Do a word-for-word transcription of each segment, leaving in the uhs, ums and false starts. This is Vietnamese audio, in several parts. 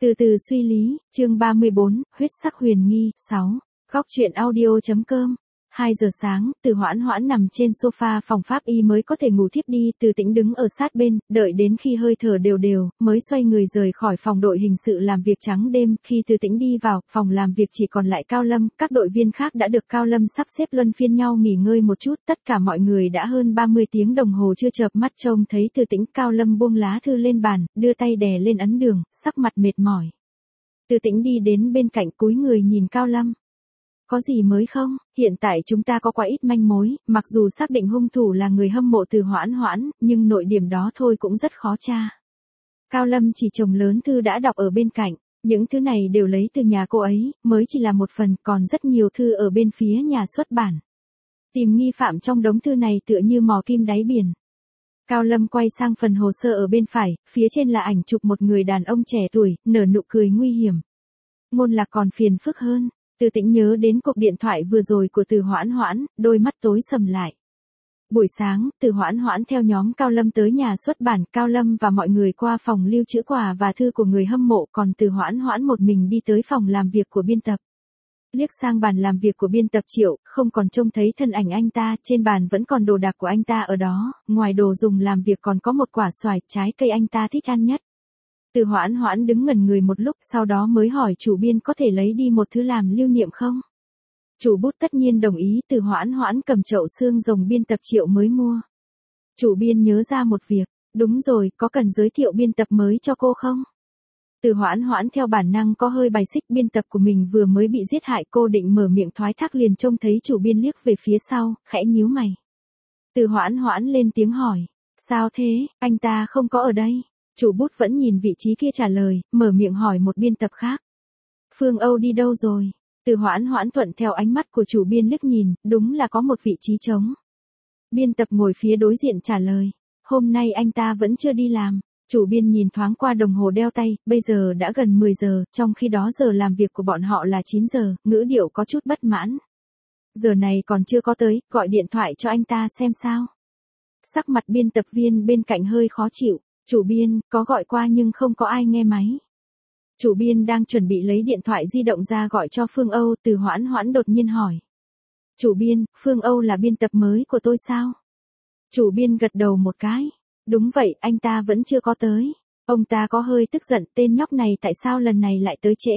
Từ từ suy lý, chương ba mươi bốn, huyết sắc huyền nghi, sáu. Góc truyện audio.com. hai giờ sáng, Từ Hoãn Hoãn nằm trên sofa phòng pháp y mới có thể ngủ thiếp đi, Từ Tĩnh đứng ở sát bên, đợi đến khi hơi thở đều đều, mới xoay người rời khỏi phòng đội hình sự làm việc trắng đêm, khi Từ Tĩnh đi vào, phòng làm việc chỉ còn lại Cao Lâm, các đội viên khác đã được Cao Lâm sắp xếp luân phiên nhau nghỉ ngơi một chút, tất cả mọi người đã hơn ba mươi tiếng đồng hồ chưa chợp mắt trông thấy Từ Tĩnh. Cao Lâm buông lá thư lên bàn, đưa tay đè lên ấn đường, sắc mặt mệt mỏi. Từ Tĩnh đi đến bên cạnh cúi người nhìn Cao Lâm. Có gì mới không? Hiện tại chúng ta có quá ít manh mối, mặc dù xác định hung thủ là người hâm mộ Từ Hoãn Hoãn, nhưng nội điểm đó thôi cũng rất khó tra. Cao Lâm chỉ chồng lớn thư đã đọc ở bên cạnh, những thứ này đều lấy từ nhà cô ấy, mới chỉ là một phần, còn rất nhiều thư ở bên phía nhà xuất bản. Tìm nghi phạm trong đống thư này tựa như mò kim đáy biển. Cao Lâm quay sang phần hồ sơ ở bên phải, phía trên là ảnh chụp một người đàn ông trẻ tuổi, nở nụ cười nguy hiểm. Ngôn lạc còn phiền phức hơn. Từ Tĩnh nhớ đến cuộc điện thoại vừa rồi của Từ Hoãn Hoãn, đôi mắt tối sầm lại. Buổi sáng, Từ Hoãn Hoãn theo nhóm Cao Lâm tới nhà xuất bản, Cao Lâm và mọi người qua phòng lưu trữ quà và thư của người hâm mộ, còn Từ Hoãn Hoãn một mình đi tới phòng làm việc của biên tập. Liếc sang bàn làm việc của biên tập Triệu, không còn trông thấy thân ảnh anh ta, trên bàn vẫn còn đồ đạc của anh ta ở đó, ngoài đồ dùng làm việc còn có một quả xoài, trái cây anh ta thích ăn nhất. Từ Hoãn Hoãn đứng ngẩn người một lúc, sau đó mới hỏi chủ biên có thể lấy đi một thứ làm lưu niệm không? Chủ bút tất nhiên đồng ý. Từ Hoãn Hoãn cầm chậu xương rồng biên tập Triệu mới mua. Chủ biên nhớ ra một việc, đúng rồi, có cần giới thiệu biên tập mới cho cô không? Từ Hoãn Hoãn theo bản năng có hơi bài xích, biên tập của mình vừa mới bị giết hại, cô định mở miệng thoái thác liền trông thấy chủ biên liếc về phía sau, khẽ nhíu mày. Từ Hoãn Hoãn lên tiếng hỏi, sao thế, anh ta không có ở đây? Chủ bút vẫn nhìn vị trí kia trả lời, mở miệng hỏi một biên tập khác. Phương Âu đi đâu rồi? Từ Hoãn Hoãn thuận theo ánh mắt của chủ biên liếc nhìn, đúng là có một vị trí trống. Biên tập ngồi phía đối diện trả lời, hôm nay anh ta vẫn chưa đi làm. Chủ biên nhìn thoáng qua đồng hồ đeo tay, bây giờ đã gần mười giờ, trong khi đó giờ làm việc của bọn họ là chín giờ, ngữ điệu có chút bất mãn. Giờ này còn chưa có tới, gọi điện thoại cho anh ta xem sao. Sắc mặt biên tập viên bên cạnh hơi khó chịu. Chủ biên, có gọi qua nhưng không có ai nghe máy. Chủ biên đang chuẩn bị lấy điện thoại di động ra gọi cho Phương Âu, Từ Hoãn Hoãn đột nhiên hỏi. Chủ biên, Phương Âu là biên tập mới của tôi sao? Chủ biên gật đầu một cái. Đúng vậy, anh ta vẫn chưa có tới. Ông ta có hơi tức giận, tên nhóc này tại sao lần này lại tới trễ?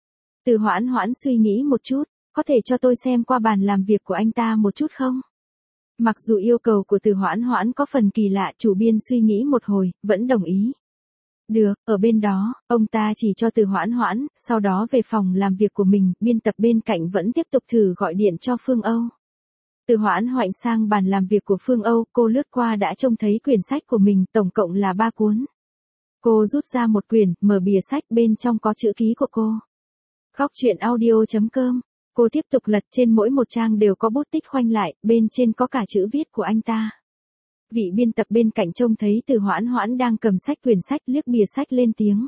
Từ Hoãn Hoãn suy nghĩ một chút, có thể cho tôi xem qua bàn làm việc của anh ta một chút không? Mặc dù yêu cầu của Từ Hoãn Hoãn có phần kỳ lạ, chủ biên suy nghĩ một hồi, vẫn đồng ý. Được, ở bên đó, ông ta chỉ cho Từ Hoãn Hoãn, sau đó về phòng làm việc của mình, biên tập bên cạnh vẫn tiếp tục thử gọi điện cho Phương Âu. Từ Hoãn Hoãn sang bàn làm việc của Phương Âu, cô lướt qua đã trông thấy quyển sách của mình, tổng cộng là ba cuốn. Cô rút ra một quyển, mở bìa sách, bên trong có chữ ký của cô. Góc truyện audio.com. Cô tiếp tục lật, trên mỗi một trang đều có bút tích khoanh lại, bên trên có cả chữ viết của anh ta. Vị biên tập bên cạnh trông thấy Từ Hoãn Hoãn đang cầm sách quyển sách, liếc bìa sách lên tiếng.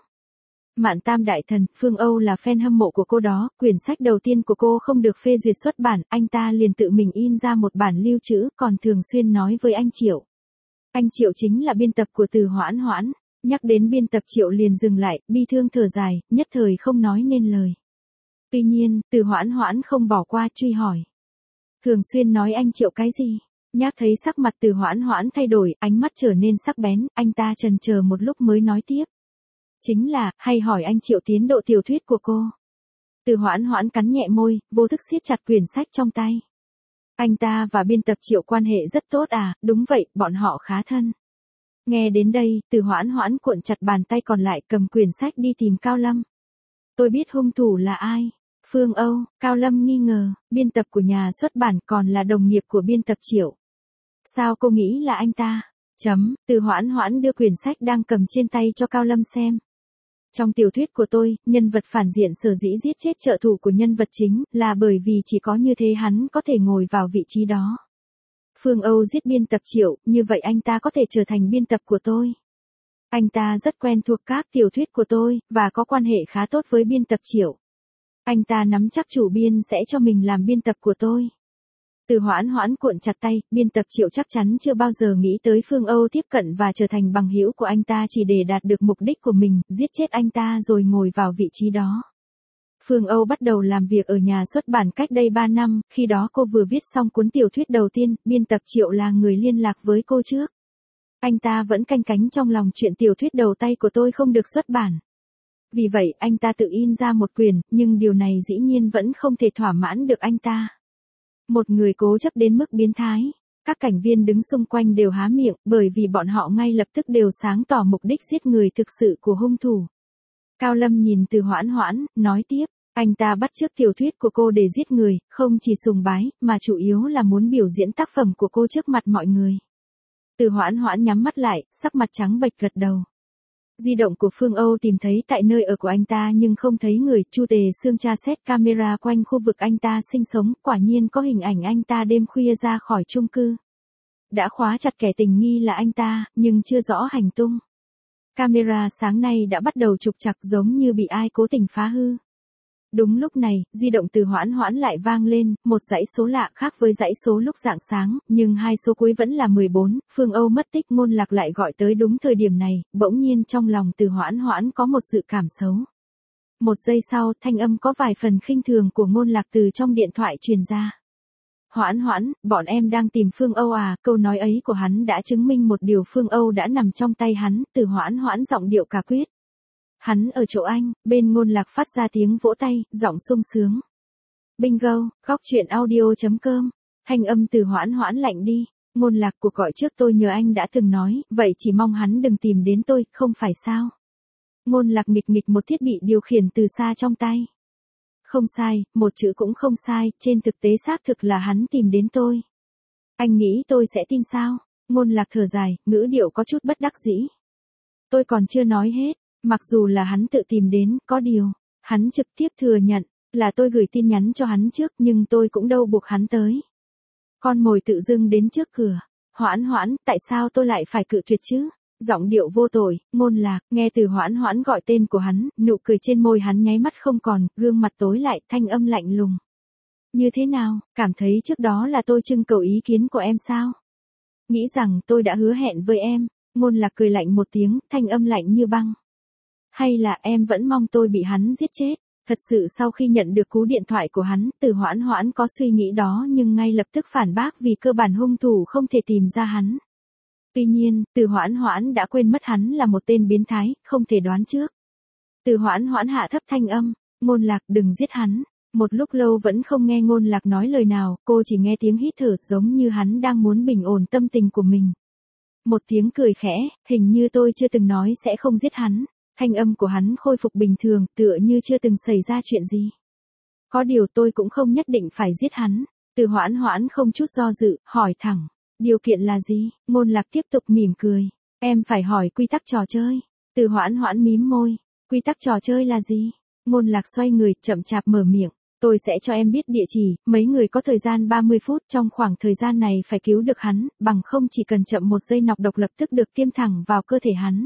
Mạn Tam Đại Thần, Phương Âu là fan hâm mộ của cô đó, quyển sách đầu tiên của cô không được phê duyệt xuất bản, anh ta liền tự mình in ra một bản lưu trữ, còn thường xuyên nói với anh Triệu. Anh Triệu chính là biên tập của Từ Hoãn Hoãn, nhắc đến biên tập Triệu liền dừng lại, bi thương thở dài, nhất thời không nói nên lời. Tuy nhiên, Từ Hoãn Hoãn không bỏ qua, truy hỏi. Thường xuyên nói anh Triệu cái gì? Nhắc thấy sắc mặt Từ Hoãn Hoãn thay đổi, ánh mắt trở nên sắc bén, anh ta chần chờ một lúc mới nói tiếp. Chính là, hay hỏi anh Triệu tiến độ tiểu thuyết của cô. Từ Hoãn Hoãn cắn nhẹ môi, vô thức siết chặt quyển sách trong tay. Anh ta và biên tập Triệu quan hệ rất tốt à? Đúng vậy, bọn họ khá thân. Nghe đến đây, Từ Hoãn Hoãn cuộn chặt bàn tay còn lại, cầm quyển sách đi tìm Cao Lâm. Tôi biết hung thủ là ai. Phương Âu. Cao Lâm nghi ngờ, biên tập của nhà xuất bản còn là đồng nghiệp của biên tập Triệu. Sao cô nghĩ là anh ta? Chấm, Từ Hoãn Hoãn đưa quyển sách đang cầm trên tay cho Cao Lâm xem. Trong tiểu thuyết của tôi, nhân vật phản diện sở dĩ giết chết trợ thủ của nhân vật chính, là bởi vì chỉ có như thế hắn có thể ngồi vào vị trí đó. Phương Âu giết biên tập Triệu, như vậy anh ta có thể trở thành biên tập của tôi. Anh ta rất quen thuộc các tiểu thuyết của tôi, và có quan hệ khá tốt với biên tập Triệu. Anh ta nắm chắc chủ biên sẽ cho mình làm biên tập của tôi. Từ Hoãn Hoãn cuộn chặt tay, biên tập Triệu chắc chắn chưa bao giờ nghĩ tới Phương Âu tiếp cận và trở thành bằng hữu của anh ta chỉ để đạt được mục đích của mình, giết chết anh ta rồi ngồi vào vị trí đó. Phương Âu bắt đầu làm việc ở nhà xuất bản cách đây ba năm, khi đó cô vừa viết xong cuốn tiểu thuyết đầu tiên, biên tập Triệu là người liên lạc với cô trước. Anh ta vẫn canh cánh trong lòng chuyện tiểu thuyết đầu tay của tôi không được xuất bản. Vì vậy anh ta tự in ra một quyển, nhưng điều này dĩ nhiên vẫn không thể thỏa mãn được anh ta. Một người cố chấp đến mức biến thái. Các cảnh viên đứng xung quanh đều há miệng, bởi vì bọn họ ngay lập tức đều sáng tỏ mục đích giết người thực sự của hung thủ. Cao Lâm nhìn Từ Hoãn Hoãn, nói tiếp, anh ta bắt chước tiểu thuyết của cô để giết người, không chỉ sùng bái, mà chủ yếu là muốn biểu diễn tác phẩm của cô trước mặt mọi người. Từ Hoãn Hoãn nhắm mắt lại, sắc mặt trắng bệch gật đầu. Di động của Phương Âu tìm thấy tại nơi ở của anh ta nhưng không thấy người, Chu Tề Sương tra xét camera quanh khu vực anh ta sinh sống, quả nhiên có hình ảnh anh ta đêm khuya ra khỏi chung cư. Đã khóa chặt kẻ tình nghi là anh ta, nhưng chưa rõ hành tung. Camera sáng nay đã bắt đầu trục trặc giống như bị ai cố tình phá hư. Đúng lúc này, di động Từ Hoãn Hoãn lại vang lên, một dãy số lạ khác với dãy số lúc rạng sáng, nhưng hai số cuối vẫn là mười bốn, Phương Âu mất tích. Ngôn Lạc lại gọi tới đúng thời điểm này, bỗng nhiên trong lòng Từ Hoãn Hoãn có một dự cảm xấu. Một giây sau, thanh âm có vài phần khinh thường của Ngôn Lạc từ trong điện thoại truyền ra. Hoãn Hoãn, bọn em đang tìm Phương Âu à, câu nói ấy của hắn đã chứng minh một điều, Phương Âu đã nằm trong tay hắn. Từ Hoãn Hoãn giọng điệu cả quyết. Hắn ở chỗ anh, bên Ngôn Lạc phát ra tiếng vỗ tay, giọng sung sướng. Bingo, góc truyện audio chấm com. Thanh âm Từ Hoãn Hoãn lạnh đi. Ngôn Lạc, cuộc gọi trước tôi nhờ anh đã từng nói, vậy chỉ mong hắn đừng tìm đến tôi, không phải sao? Ngôn Lạc nghịch nghịch một thiết bị điều khiển từ xa trong tay. Không sai, một chữ cũng không sai, trên thực tế xác thực là hắn tìm đến tôi. Anh nghĩ tôi sẽ tin sao? Ngôn Lạc thở dài, ngữ điệu có chút bất đắc dĩ. Tôi còn chưa nói hết. Mặc dù là hắn tự tìm đến, có điều, hắn trực tiếp thừa nhận, là tôi gửi tin nhắn cho hắn trước nhưng tôi cũng đâu buộc hắn tới. Con mồi tự dưng đến trước cửa. Hoãn Hoãn, tại sao tôi lại phải cự tuyệt chứ? Giọng điệu vô tội, Ngôn Lạc, nghe Từ Hoãn Hoãn gọi tên của hắn, nụ cười trên môi hắn nháy mắt không còn, gương mặt tối lại, thanh âm lạnh lùng. Như thế nào, cảm thấy trước đó là tôi trưng cầu ý kiến của em sao? Nghĩ rằng tôi đã hứa hẹn với em. Ngôn Lạc cười lạnh một tiếng, thanh âm lạnh như băng. Hay là em vẫn mong tôi bị hắn giết chết? Thật sự sau khi nhận được cú điện thoại của hắn, Từ Hoãn Hoãn có suy nghĩ đó nhưng ngay lập tức phản bác vì cơ bản hung thủ không thể tìm ra hắn. Tuy nhiên, Từ Hoãn Hoãn đã quên mất hắn là một tên biến thái, không thể đoán trước. Từ Hoãn Hoãn hạ thấp thanh âm, Ngôn Lạc đừng giết hắn. Một lúc lâu vẫn không nghe Ngôn Lạc nói lời nào, cô chỉ nghe tiếng hít thở giống như hắn đang muốn bình ổn tâm tình của mình. Một tiếng cười khẽ, hình như tôi chưa từng nói sẽ không giết hắn. Thanh âm của hắn khôi phục bình thường, tựa như chưa từng xảy ra chuyện gì. Có điều tôi cũng không nhất định phải giết hắn. Từ Hoãn Hoãn không chút do dự, hỏi thẳng. Điều kiện là gì? Ngôn Lạc tiếp tục mỉm cười. Em phải hỏi quy tắc trò chơi. Từ Hoãn Hoãn mím môi. Quy tắc trò chơi là gì? Ngôn Lạc xoay người, chậm chạp mở miệng. Tôi sẽ cho em biết địa chỉ, mấy người có thời gian ba mươi phút, trong khoảng thời gian này phải cứu được hắn, bằng không chỉ cần chậm một giây nọc độc lập tức được tiêm thẳng vào cơ thể hắn.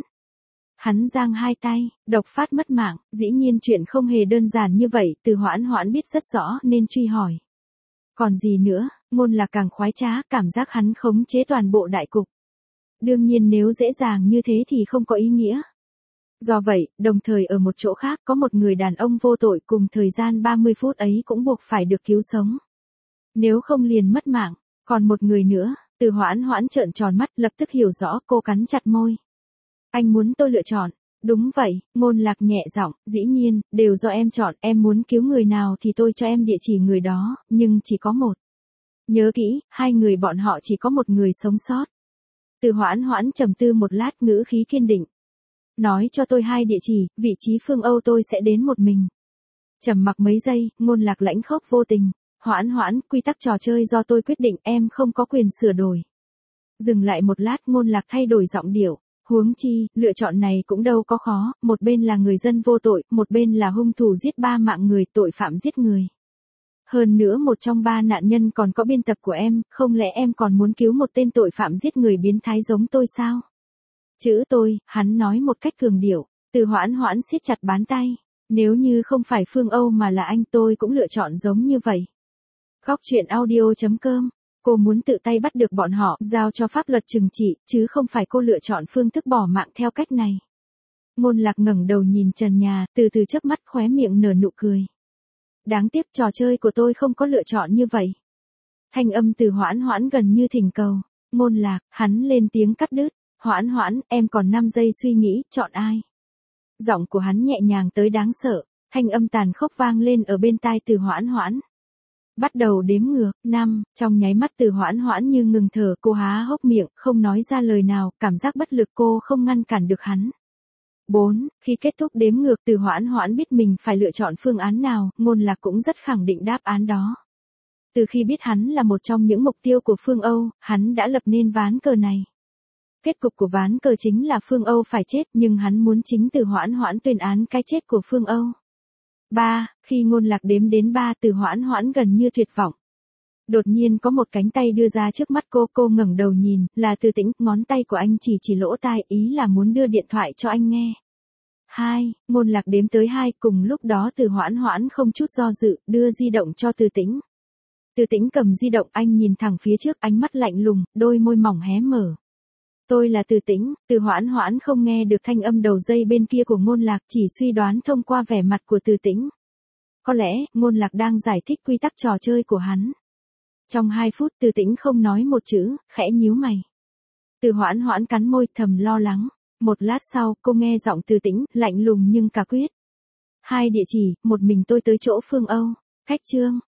Hắn giang hai tay, độc phát mất mạng, dĩ nhiên chuyện không hề đơn giản như vậy, Từ Hoãn Hoãn biết rất rõ nên truy hỏi. Còn gì nữa? Ngôn Lạc càng khoái trá, cảm giác hắn khống chế toàn bộ đại cục. Đương nhiên nếu dễ dàng như thế thì không có ý nghĩa. Do vậy, đồng thời ở một chỗ khác có một người đàn ông vô tội cùng thời gian ba mươi phút ấy cũng buộc phải được cứu sống. Nếu không liền mất mạng, còn một người nữa, Từ Hoãn Hoãn trợn tròn mắt lập tức hiểu rõ, cô cắn chặt môi. Anh muốn tôi lựa chọn? Đúng vậy, Ngôn Lạc nhẹ giọng, dĩ nhiên, đều do em chọn, em muốn cứu người nào thì tôi cho em địa chỉ người đó, nhưng chỉ có một. Nhớ kỹ, hai người bọn họ chỉ có một người sống sót. Từ Hoãn Hoãn trầm tư một lát, ngữ khí kiên định. Nói cho tôi hai địa chỉ, vị trí Phương Âu tôi sẽ đến một mình. Trầm mặc mấy giây, Ngôn Lạc lãnh khốc vô tình. Hoãn Hoãn, quy tắc trò chơi do tôi quyết định, em không có quyền sửa đổi. Dừng lại một lát, Ngôn Lạc thay đổi giọng điệu. Huống chi, lựa chọn này cũng đâu có khó, một bên là người dân vô tội, một bên là hung thủ giết ba mạng người, tội phạm giết người. Hơn nữa một trong ba nạn nhân còn có biên tập của em, không lẽ em còn muốn cứu một tên tội phạm giết người biến thái giống tôi sao? Chữ tôi, hắn nói một cách cường điệu. Từ Hoãn Hoãn siết chặt bàn tay. Nếu như không phải Phương Âu mà là anh, tôi cũng lựa chọn giống như vậy. Góc chuyện audio chấm com. Cô muốn tự tay bắt được bọn họ, giao cho pháp luật trừng trị, chứ không phải cô lựa chọn phương thức bỏ mạng theo cách này. Ngôn Lạc ngẩng đầu nhìn trần nhà, từ từ chớp mắt khóe miệng nở nụ cười. Đáng tiếc trò chơi của tôi không có lựa chọn như vậy. Thanh âm từ Hoãn Hoãn gần như thỉnh cầu. Ngôn Lạc, hắn lên tiếng cắt đứt. Hoãn Hoãn, em còn năm giây suy nghĩ, chọn ai? Giọng của hắn nhẹ nhàng tới đáng sợ, thanh âm tàn khốc vang lên ở bên tai Từ Hoãn Hoãn. Bắt đầu đếm ngược, năm, trong nháy mắt Từ Hoãn Hoãn như ngừng thở, cô há hốc miệng, không nói ra lời nào, cảm giác bất lực cô không ngăn cản được hắn. bốn, khi kết thúc đếm ngược Từ Hoãn Hoãn biết mình phải lựa chọn phương án nào, Ngôn Lạc cũng rất khẳng định đáp án đó. Từ khi biết hắn là một trong những mục tiêu của Phương Âu, hắn đã lập nên ván cờ này. Kết cục của ván cờ chính là Phương Âu phải chết, nhưng hắn muốn chính Từ Hoãn Hoãn tuyên án cái chết của Phương Âu. ba, khi Ngôn Lạc đếm đến ba, Từ Hoãn Hoãn gần như tuyệt vọng. Đột nhiên có một cánh tay đưa ra trước mắt cô, cô ngẩng đầu nhìn, là Từ Tĩnh, ngón tay của anh chỉ chỉ lỗ tai, ý là muốn đưa điện thoại cho anh nghe. hai, Ngôn Lạc đếm tới hai, cùng lúc đó Từ Hoãn Hoãn không chút do dự, đưa di động cho Từ Tĩnh. Từ Tĩnh cầm di động, anh nhìn thẳng phía trước, ánh mắt lạnh lùng, đôi môi mỏng hé mở. Tôi là Từ Tĩnh. Từ Hoãn Hoãn không nghe được thanh âm đầu dây bên kia của Ngôn Lạc, chỉ suy đoán thông qua vẻ mặt của Từ Tĩnh. Có lẽ, Ngôn Lạc đang giải thích quy tắc trò chơi của hắn. Trong hai phút Từ Tĩnh không nói một chữ, khẽ nhíu mày. Từ Hoãn Hoãn cắn môi thầm lo lắng. Một lát sau, cô nghe giọng Từ Tĩnh, lạnh lùng nhưng cả quyết. Hai địa chỉ, một mình tôi tới chỗ Phương Âu. Khách trương.